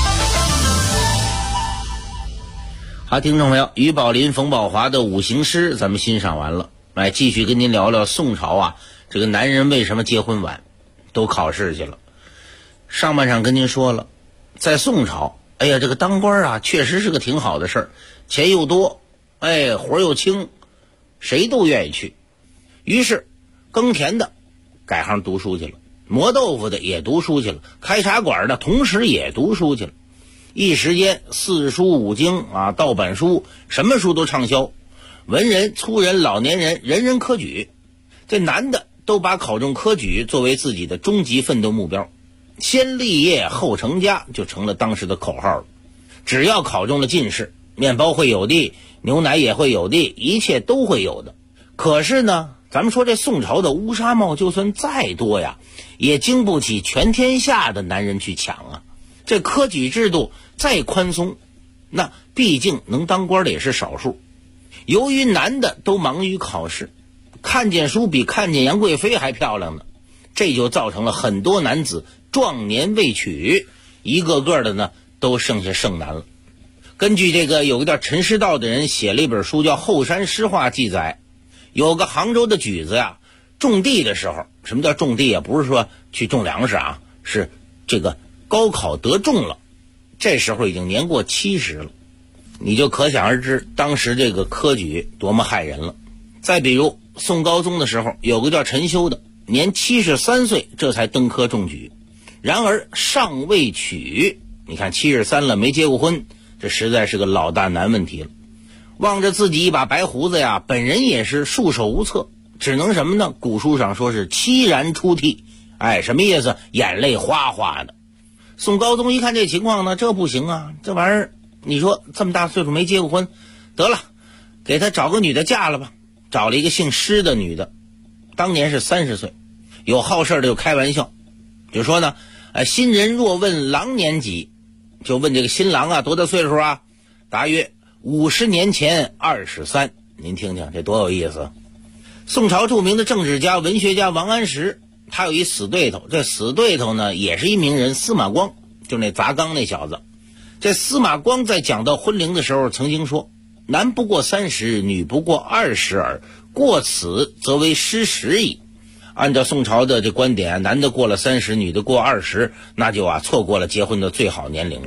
好，听众朋友，于宝林、冯宝华的五行诗咱们欣赏完了，继续跟您聊聊宋朝啊，这个男人为什么结婚晚，都考试去了。上半场跟您说了，在宋朝，这个当官啊，确实是个挺好的事儿，钱又多，活又轻，谁都愿意去。于是，耕田的改行读书去了，磨豆腐的也读书去了，开茶馆的同时也读书去了。一时间4书5经啊，盗版书，什么书都畅销，文人、粗人、老年人，人人科举。这男的都把考中科举作为自己的终极奋斗目标，先立业后成家就成了当时的口号了。只要考中了进士，面包会有的，牛奶也会有的，一切都会有的。可是呢，咱们说这宋朝的乌纱帽就算再多呀，也经不起全天下的男人去抢啊。这科举制度再宽松，那毕竟能当官的也是少数。由于男的都忙于考试，看见书比看见杨贵妃还漂亮呢，这就造成了很多男子壮年未娶，一个个的呢都剩下剩男了。根据这个有个叫陈师道的人写了一本书叫《后山诗话》记载，有个杭州的举子呀，种地的时候，什么叫种地啊？不是说去种粮食啊，是这个高考得中了，这时候已经年过70了，你就可想而知当时这个科举多么害人了。再比如宋高宗的时候，有个叫陈修的，年73岁这才登科中举，然而尚未娶，你看73了没结过婚，这实在是个老大难问题了。望着自己一把白胡子呀，本人也是束手无策，只能什么呢？古书上说是凄然出涕，什么意思？眼泪哗哗的。宋高宗一看这情况呢，这不行啊，这玩意儿你说这么大岁数没结过婚，得了，给他找个女的嫁了吧。找了一个姓施的女的，当年是30岁，有好事的就开玩笑，就说呢，新人若问郎年几，就问这个新郎啊多大岁数啊？答曰50年前23。您听听这多有意思。宋朝著名的政治家、文学家王安石，他有一死对头，这死对头呢也是一名人，司马光，就那砸缸那小子。这司马光在讲到婚龄的时候曾经说，男不过30，女不过20耳，过此则为失时矣。按照宋朝的这观点，男的过了30，女的过20，那就错过了结婚的最好年龄了。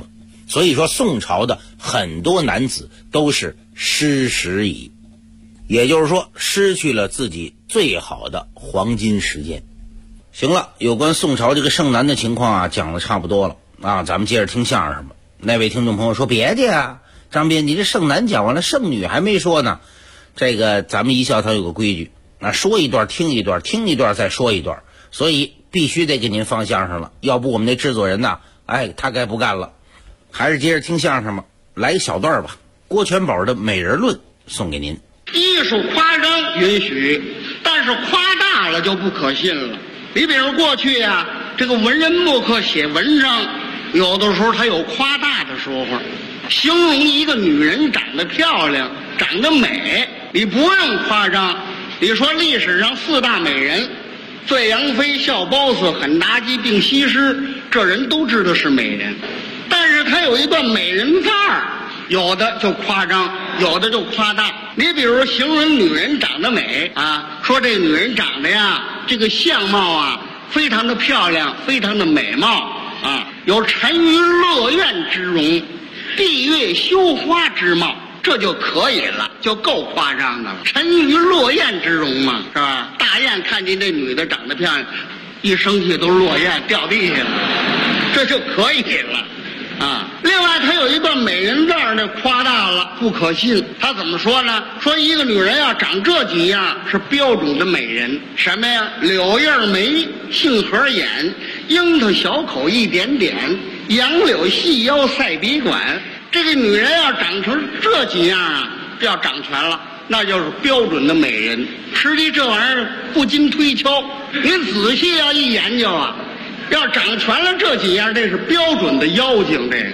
所以说宋朝的很多男子都是失时矣，也就是说失去了自己最好的黄金时间。行了，有关宋朝这个剩男的情况啊，讲的差不多了啊，咱们接着听相声吧。那位听众朋友说别介啊，张斌，你这剩男讲完了，剩女还没说呢。这个咱们一笑堂有个规矩啊，说一段听一段，听一段再说一段，所以必须得给您放相声了，要不我们那制作人呢，他该不干了。还是接着听相声吧，来一小段吧。郭全宝的《美人论》送给您。 艺术夸张允许，但是夸大了就不可信了。你比如过去啊，这个文人墨客写文章，有的时候他有夸大的说法，形容一个女人长得漂亮，长得美，你不用夸张。你说历史上4大美人，醉杨妃、笑褒姒、狠妲己、定西施，这人都知道是美人，但是他有一段美人范儿，有的就夸张，有的就夸大。你比如形容女人长得美啊，说这女人长得呀，这个相貌啊，非常的漂亮，非常的美貌啊，有沉鱼落雁之容，闭月羞花之貌，这就可以了，就够夸张的了。沉鱼落雁之容嘛，是吧？大雁看见这女的长得漂亮，一生气都落雁掉地下了，这就可以了。啊，另外他有一段美人段呢，夸大了，不可信。他怎么说呢？说一个女人要长这几样是标准的美人，什么呀？柳叶眉、杏核眼、樱桃小口一点点、杨柳细腰赛笔管。这个女人要长成这几样啊，要长全了，那就是标准的美人。实际这玩意儿不禁推敲，你仔细要一研究啊，要长全了这几样，这是标准的妖精。这个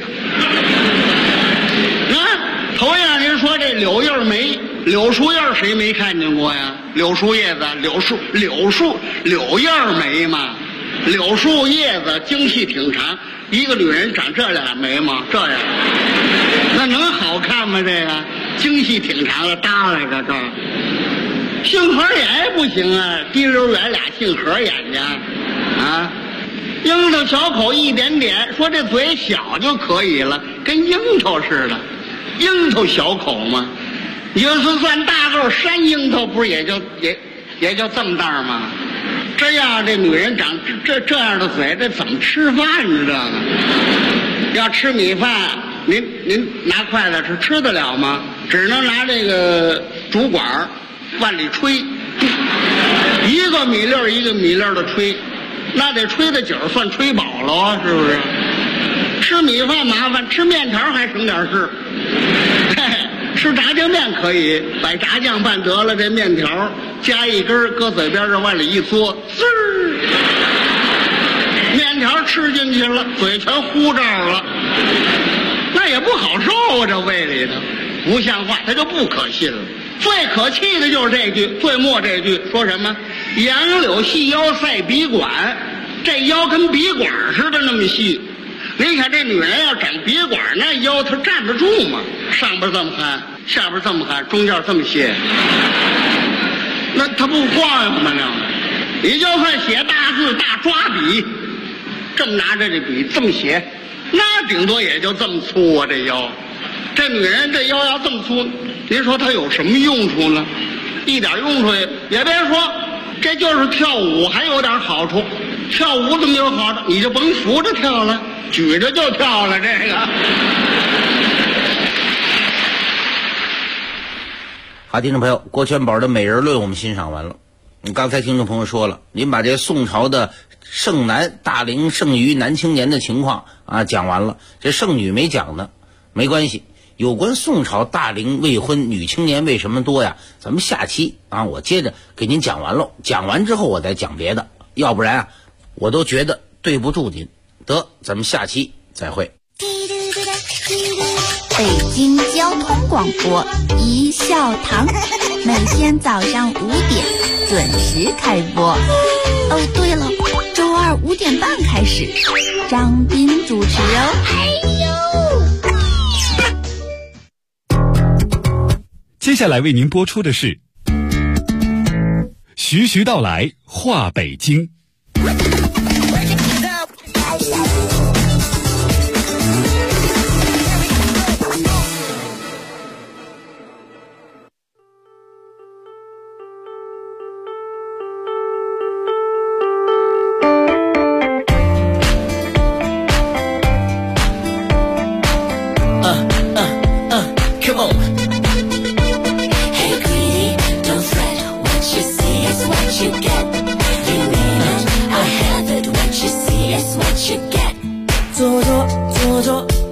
头样您说这柳叶眉，柳树叶谁没看见过呀？柳树叶子，柳叶眉嘛，柳树叶子精细挺长，一个女人长这俩眉毛这样，那能好看吗？这个精细挺长的耷拉着这。杏核眼不行啊，滴溜圆俩杏核眼睛啊。樱桃小口一点点，说这嘴小就可以了，跟樱桃似的。樱桃小口嘛，你就是算大个山樱桃，不是也就这么大吗？这样这女人长这样的嘴，这怎么吃饭？你知道吗？要吃米饭，您拿筷子吃得了吗？只能拿这个竹管往里吹，一个米粒一个米粒的吹。那得吹的酒算吹饱了啊，是不是？吃米饭麻烦，吃面条还省点事。吃炸酱面可以，把炸酱拌得了，这面条加一根，搁嘴边上往里一嘬，滋儿，面条吃进去了，嘴全糊这儿了，那也不好受啊，这胃里头不像话，它就不可信了。最可气的就是这句，最末这句说什么？杨柳细腰赛笔管，这腰跟笔管似的那么细。你看这女人要长笔管，那腰她站得住吗？上边这么憨，下边这么憨，中间这么些，那她不晃悠吗？你就算写大字大抓笔，这么拿着这笔这么写，那顶多也就这么粗啊，这腰。这女人这腰要这么粗，您说她有什么用处呢？一点用处也别说，这就是跳舞还有点好处。跳舞怎么有好处？你就甭扶着跳了，举着就跳了。这个好，听众朋友，郭全宝的《美人论》我们欣赏完了。刚才听众朋友说了，您把这宋朝的剩男、大龄剩余男青年的情况啊讲完了，这剩女没讲呢，没关系。有关宋朝大龄未婚女青年为什么多呀？咱们下期啊，我接着给您讲完喽。讲完之后我再讲别的，要不然啊，我都觉得对不住您。得，咱们下期再会。 北京交通广播一笑堂，每天早上5点准时开播。哦，对了，周二5点半开始，张斌主持哦。 接下来为您播出的是徐徐道来话北京。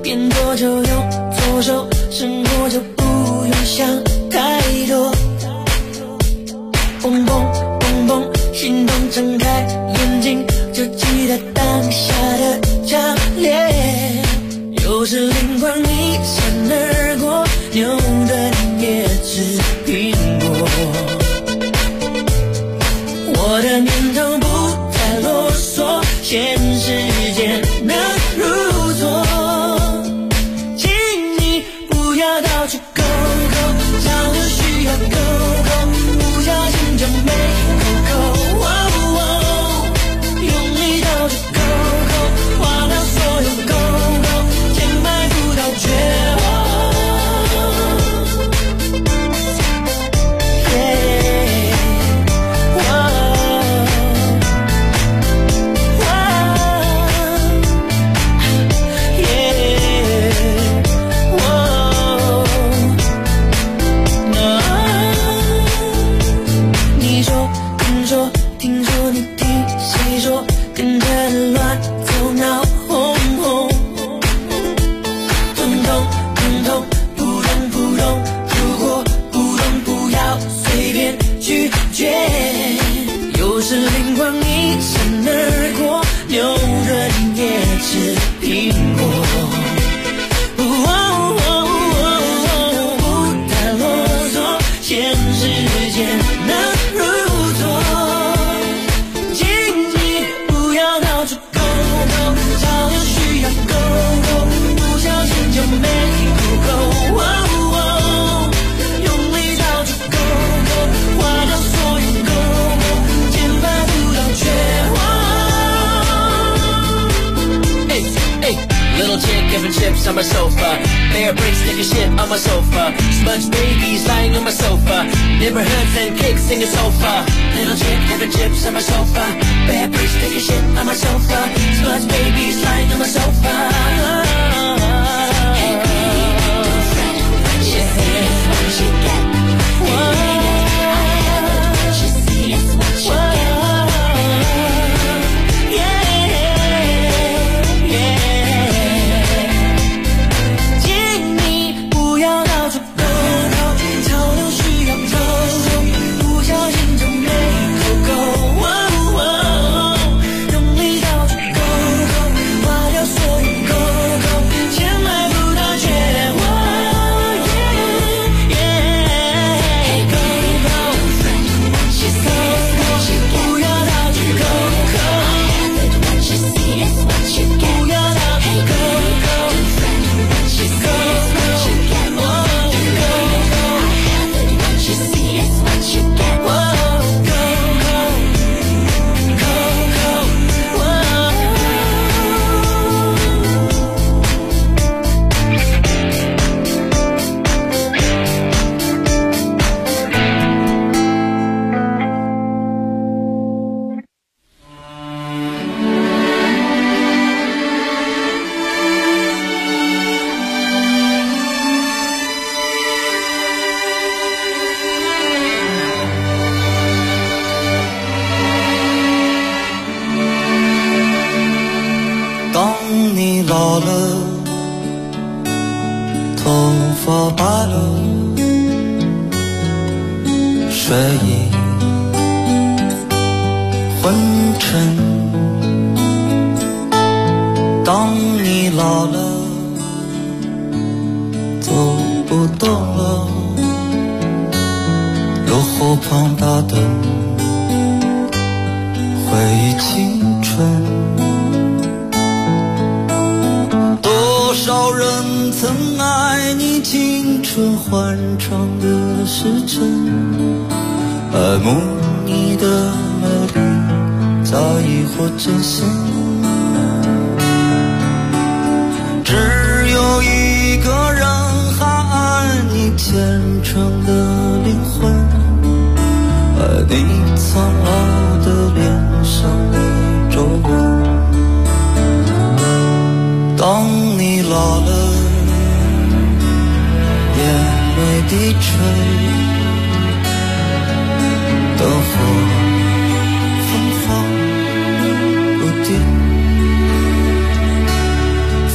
变多就用左手，生活就不用想太多。蹦蹦蹦蹦，心动睁开眼睛，就记得当下的强烈。有时灵光一闪而过，牛顿也吃苹果。我的念头不再啰嗦，现实间能如昨。请你不要到处勾勾，找的需要勾勾，不小心就没勾勾。用力到处勾勾，花掉所有勾勾，填埋不到绝望。 Chips on my sofa, bear bricks taking shit on my sofa, smudge babies lying on my sofa, neighborhoods and kicks in your sofa. Little chick having chips on my sofa, bear bricks taking shit on my sofa, smudge babies lying on my sofa. Hey baby, don't fret, what you see is what you get. Baby, I have it, what you see is what you get.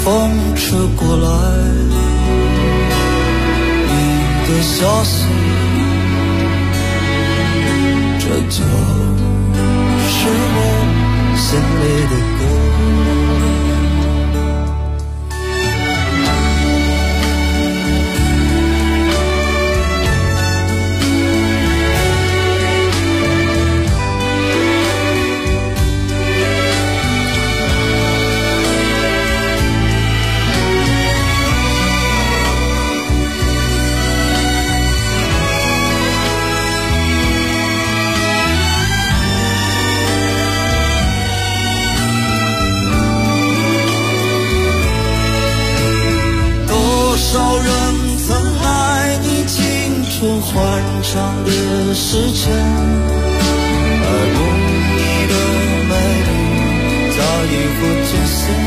风吹过来，你的消息，这就是我心里的歌。欢畅的时间，而梦里的美丽早已不见现。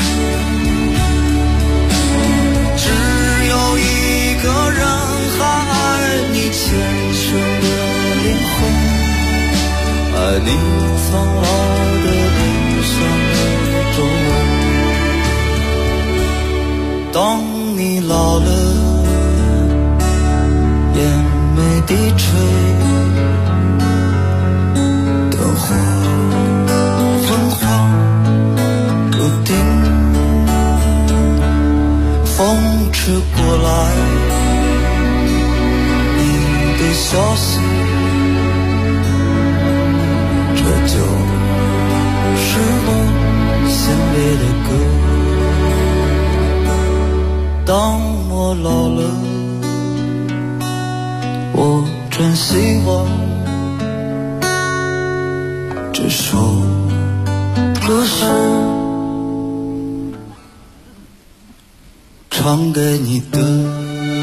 只有一个人还爱你虔诚的灵魂，爱你苍老的脸上的皱纹。当你老了，眼眉低垂，灯火昏黄不定，风吹过来，你的消息，这就是我心里的歌。当我老了，我真希望这首歌是唱给你的。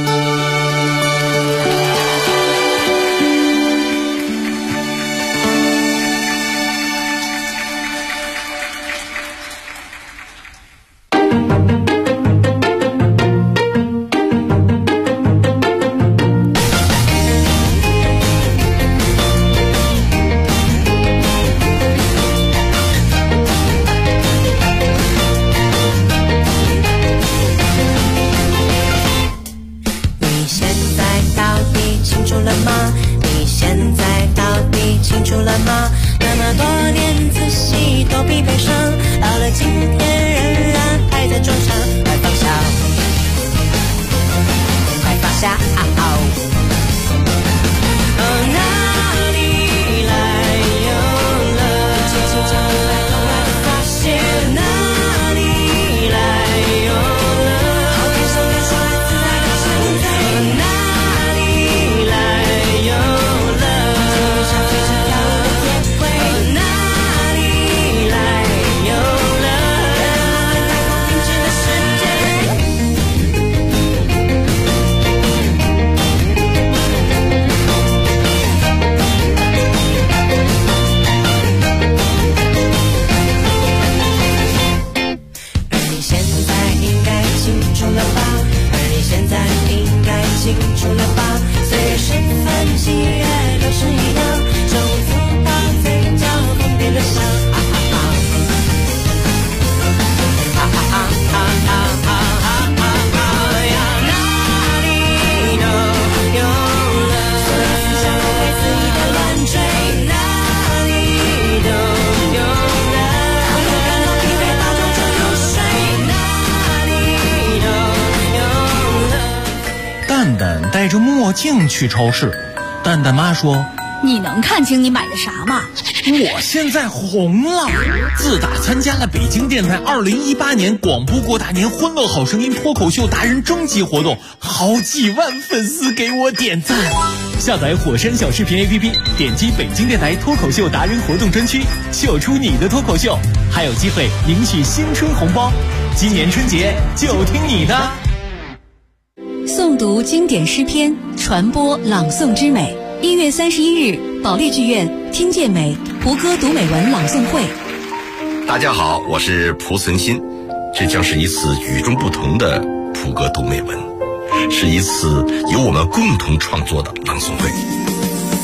戴着墨镜去超市，蛋蛋妈说：“ 你能看清你买的啥吗？” 我现在红了，自打参加了北京电台2018年广播过大年欢乐好声音脱口秀达人征集活动，好几万粉丝给我点赞。下载火山小视频 APP， 点击北京电台脱口秀达人活动专区，秀出你的脱口秀，还有机会赢取新春红包。今年春节就听你的。 诵读经典诗篇，传播朗诵之美。1月31日，保利剧院听见美蒲歌读美文朗诵会。 大家好，我是蒲存昕，这将是一次与众不同的蒲歌读美文，是一次由我们共同创作的朗诵会。